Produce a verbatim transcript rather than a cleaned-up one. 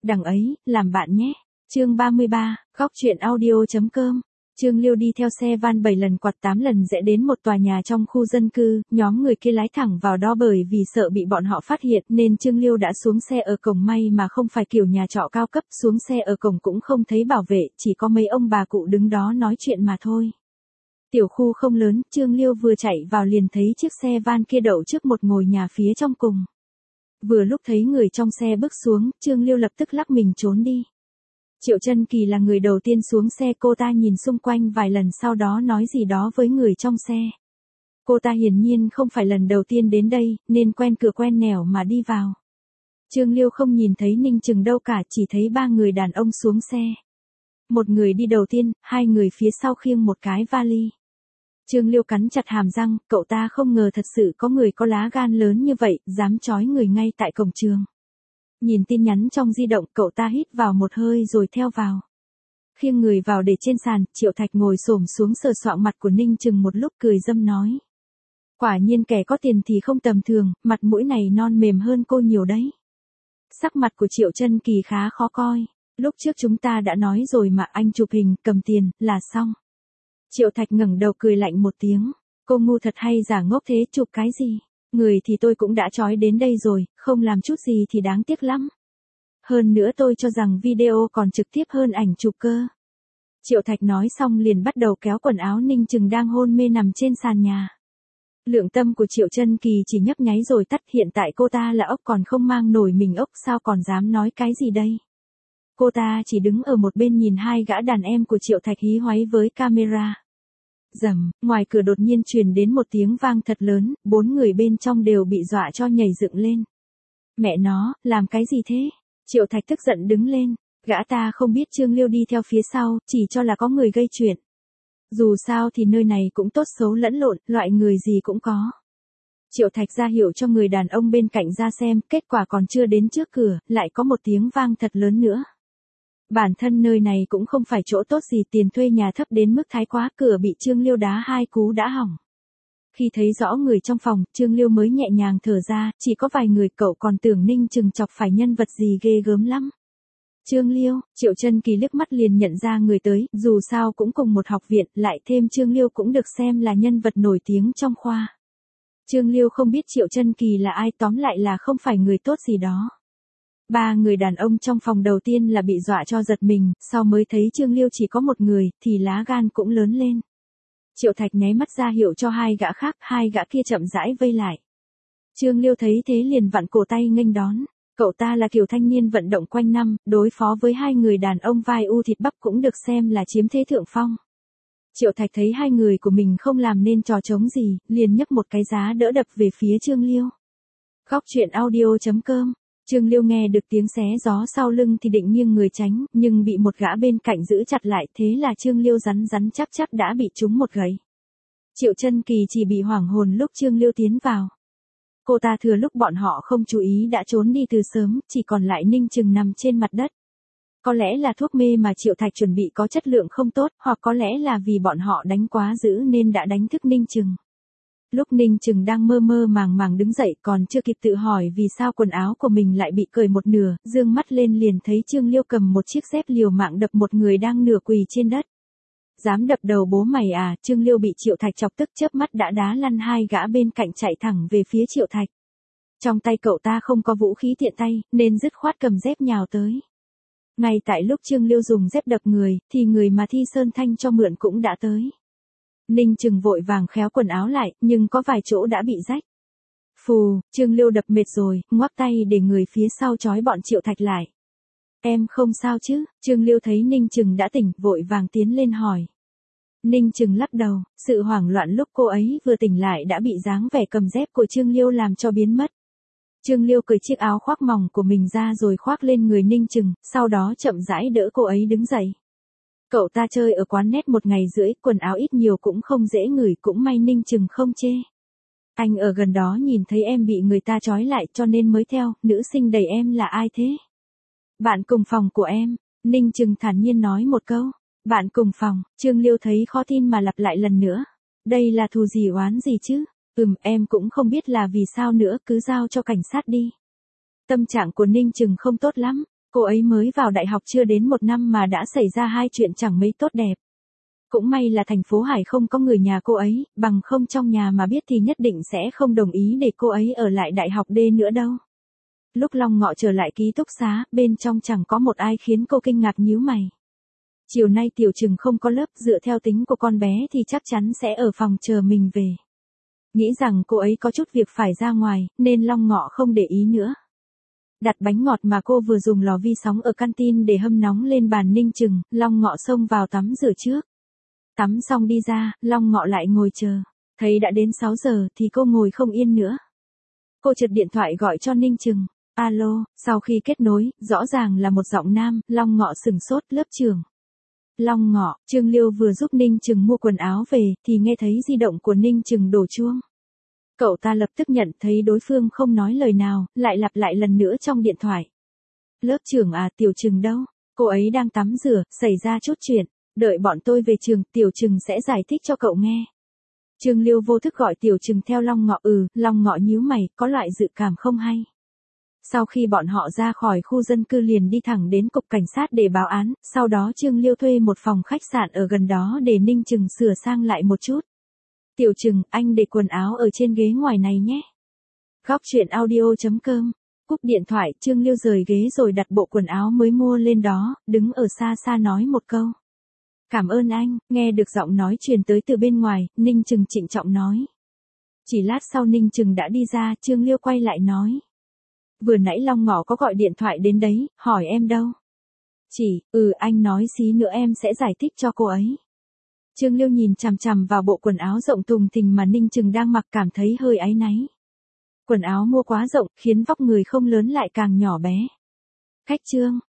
đằng ấy, làm bạn nhé. Chương ba mươi ba, góc truyện audio.com. Trương Liêu đi theo xe van bảy lần quạt tám lần rẽ đến một tòa nhà trong khu dân cư, nhóm người kia lái thẳng vào đó bởi vì sợ bị bọn họ phát hiện nên Trương Liêu đã xuống xe ở cổng, may mà không phải kiểu nhà trọ cao cấp, xuống xe ở cổng cũng không thấy bảo vệ, chỉ có mấy ông bà cụ đứng đó nói chuyện mà thôi. Tiểu khu không lớn, Trương Liêu vừa chạy vào liền thấy chiếc xe van kia đậu trước một ngôi nhà phía trong cùng. Vừa lúc thấy người trong xe bước xuống, Trương Liêu lập tức lắc mình trốn đi. Triệu Chân Kỳ là người đầu tiên xuống xe, cô ta nhìn xung quanh vài lần sau đó nói gì đó với người trong xe. Cô ta hiển nhiên không phải lần đầu tiên đến đây, nên quen cửa quen nẻo mà đi vào. Trương Liêu không nhìn thấy Ninh Trừng đâu cả, chỉ thấy ba người đàn ông xuống xe. Một người đi đầu tiên, hai người phía sau khiêng một cái vali. Trương Liêu cắn chặt hàm răng, cậu ta không ngờ thật sự có người có lá gan lớn như vậy, dám trói người ngay tại cổng trường. Nhìn tin nhắn trong di động, cậu ta hít vào một hơi rồi theo vào. Khiêng người vào để trên sàn, Triệu Thạch ngồi xổm xuống sờ soạng mặt của Ninh Trừng một lúc cười dâm nói. Quả nhiên kẻ có tiền thì không tầm thường, mặt mũi này non mềm hơn cô nhiều đấy. Sắc mặt của Triệu Chân Kỳ khá khó coi. Lúc trước chúng ta đã nói rồi mà, anh chụp hình, cầm tiền, là xong. Triệu Thạch ngẩng đầu cười lạnh một tiếng. Cô ngu thật hay giả ngốc thế, chụp cái gì? Người thì tôi cũng đã trói đến đây rồi, không làm chút gì thì đáng tiếc lắm. Hơn nữa tôi cho rằng video còn trực tiếp hơn ảnh chụp cơ. Triệu Thạch nói xong liền bắt đầu kéo quần áo Ninh Trừng đang hôn mê nằm trên sàn nhà. Lượng tâm của Triệu Chân Kỳ chỉ nhấp nháy rồi tắt, hiện tại cô ta là ốc còn không mang nổi mình ốc, sao còn dám nói cái gì đây. Cô ta chỉ đứng ở một bên nhìn hai gã đàn em của Triệu Thạch hí hoáy với camera. Rầm, ngoài cửa đột nhiên truyền đến một tiếng vang thật lớn, bốn người bên trong đều bị dọa cho nhảy dựng lên. Mẹ nó, làm cái gì thế? Triệu Thạch tức giận đứng lên, gã ta không biết Trương Liêu đi theo phía sau, chỉ cho là có người gây chuyện. Dù sao thì nơi này cũng tốt xấu lẫn lộn, loại người gì cũng có. Triệu Thạch ra hiệu cho người đàn ông bên cạnh ra xem, kết quả còn chưa đến trước cửa, lại có một tiếng vang thật lớn nữa. Bản thân nơi này cũng không phải chỗ tốt gì, tiền thuê nhà thấp đến mức thái quá, cửa bị Trương Liêu đá hai cú đã hỏng. Khi thấy rõ người trong phòng, Trương Liêu mới nhẹ nhàng thở ra, chỉ có vài người, cậu còn tưởng Ninh Trừng chọc phải nhân vật gì ghê gớm lắm. Trương Liêu, Triệu Chân Kỳ liếc mắt liền nhận ra người tới, dù sao cũng cùng một học viện, lại thêm Trương Liêu cũng được xem là nhân vật nổi tiếng trong khoa. Trương Liêu không biết Triệu Chân Kỳ là ai, tóm lại là không phải người tốt gì đó. Ba người đàn ông trong phòng đầu tiên là bị dọa cho giật mình, sau mới thấy Trương Liêu chỉ có một người, thì lá gan cũng lớn lên. Triệu Thạch nháy mắt ra hiệu cho hai gã khác, hai gã kia chậm rãi vây lại. Trương Liêu thấy thế liền vặn cổ tay nghênh đón. Cậu ta là kiểu thanh niên vận động quanh năm, đối phó với hai người đàn ông vai u thịt bắp cũng được xem là chiếm thế thượng phong. Triệu Thạch thấy hai người của mình không làm nên trò trống gì, liền nhấc một cái giá đỡ đập về phía Trương Liêu. Góc truyện audio.com. Trương Liêu nghe được tiếng xé gió sau lưng thì định nghiêng người tránh, nhưng bị một gã bên cạnh giữ chặt lại, thế là Trương Liêu rắn rắn chắc chắc đã bị trúng một gậy. Triệu Chân Kỳ chỉ bị hoảng hồn lúc Trương Liêu tiến vào. Cô ta thừa lúc bọn họ không chú ý đã trốn đi từ sớm, chỉ còn lại Ninh Trừng nằm trên mặt đất. Có lẽ là thuốc mê mà Triệu Thạch chuẩn bị có chất lượng không tốt, hoặc có lẽ là vì bọn họ đánh quá dữ nên đã đánh thức Ninh Trừng. Lúc Ninh Trừng đang mơ mơ màng màng đứng dậy, còn chưa kịp tự hỏi vì sao quần áo của mình lại bị cởi một nửa, dương mắt lên liền thấy Trương Liêu cầm một chiếc dép liều mạng đập một người đang nửa quỳ trên đất. Dám đập đầu bố mày à? Trương Liêu bị Triệu Thạch chọc tức chớp mắt đã đá lăn hai gã bên cạnh chạy thẳng về phía Triệu Thạch. Trong tay cậu ta không có vũ khí tiện tay, nên dứt khoát cầm dép nhào tới. Ngay tại lúc Trương Liêu dùng dép đập người, thì người mà Thi Sơn Thanh cho mượn cũng đã tới. Ninh Trừng vội vàng khéo quần áo lại, nhưng có vài chỗ đã bị rách. Phù, Trương Liêu đập mệt rồi, ngoắc tay để người phía sau trói bọn Triệu Thạch lại. Em không sao chứ? Trương Liêu thấy Ninh Trừng đã tỉnh, vội vàng tiến lên hỏi. Ninh Trừng lắc đầu, sự hoảng loạn lúc cô ấy vừa tỉnh lại đã bị dáng vẻ cầm dép của Trương Liêu làm cho biến mất. Trương Liêu cởi chiếc áo khoác mỏng của mình ra rồi khoác lên người Ninh Trừng, sau đó chậm rãi đỡ cô ấy đứng dậy. Cậu ta chơi ở quán net một ngày rưỡi, quần áo ít nhiều cũng không dễ ngửi, cũng may Ninh Trừng không chê. Anh ở gần đó nhìn thấy em bị người ta trói lại cho nên mới theo, nữ sinh đẩy em là ai thế? Bạn cùng phòng của em, Ninh Trừng thản nhiên nói một câu. Bạn cùng phòng, Trương Liêu thấy khó tin mà lặp lại lần nữa. Đây là thù gì oán gì chứ? Ừm, em cũng không biết là vì sao nữa, cứ giao cho cảnh sát đi. Tâm trạng của Ninh Trừng không tốt lắm. Cô ấy mới vào đại học chưa đến một năm mà đã xảy ra hai chuyện chẳng mấy tốt đẹp. Cũng may là thành phố Hải không có người nhà cô ấy, bằng không trong nhà mà biết thì nhất định sẽ không đồng ý để cô ấy ở lại đại học D nữa đâu. Lúc Long Ngọ trở lại ký túc xá, bên trong chẳng có một ai khiến cô kinh ngạc nhíu mày. Chiều nay Tiểu Trừng không có lớp, dựa theo tính của con bé thì chắc chắn sẽ ở phòng chờ mình về. Nghĩ rằng cô ấy có chút việc phải ra ngoài, nên Long Ngọ không để ý nữa. Đặt bánh ngọt mà cô vừa dùng lò vi sóng ở canteen để hâm nóng lên bàn Ninh Trừng, Long Ngọ xông vào tắm rửa trước. Tắm xong đi ra, Long Ngọ lại ngồi chờ. Thấy đã đến sáu giờ thì cô ngồi không yên nữa. Cô chợt điện thoại gọi cho Ninh Trừng. Alo, sau khi kết nối, rõ ràng là một giọng nam, Long Ngọ sửng sốt, lớp trưởng. Long Ngọ, Trương Liêu vừa giúp Ninh Trừng mua quần áo về, thì nghe thấy di động của Ninh Trừng đổ chuông. Cậu ta lập tức nhận thấy đối phương không nói lời nào, lại lặp lại lần nữa trong điện thoại. Lớp trưởng à, Tiểu Trừng đâu? Cô ấy đang tắm rửa, xảy ra chút chuyện. Đợi bọn tôi về trường, Tiểu Trừng sẽ giải thích cho cậu nghe. Trương Liêu vô thức gọi Tiểu Trừng theo Long Ngọ. Ừ, Long Ngọ nhíu mày, có loại dự cảm không hay. Sau khi bọn họ ra khỏi khu dân cư liền đi thẳng đến cục cảnh sát để báo án, sau đó Trương Liêu thuê một phòng khách sạn ở gần đó để Ninh Trừng sửa sang lại một chút. Tiểu Trừng, anh để quần áo ở trên ghế ngoài này nhé. Góc chuyện audio chấm com. Cúp điện thoại, Trương Liêu rời ghế rồi đặt bộ quần áo mới mua lên đó, đứng ở xa xa nói một câu. Cảm ơn anh, nghe được giọng nói truyền tới từ bên ngoài, Ninh Trừng trịnh trọng nói. Chỉ lát sau Ninh Trừng đã đi ra, Trương Liêu quay lại nói. Vừa nãy Long Ngọ có gọi điện thoại đến đấy, hỏi em đâu? Chỉ, ừ anh nói xí nữa em sẽ giải thích cho cô ấy. Trương Liêu nhìn chằm chằm vào bộ quần áo rộng thùng thình mà Ninh Trừng đang mặc, cảm thấy hơi áy náy. Quần áo mua quá rộng, khiến vóc người không lớn lại càng nhỏ bé. Khách trương,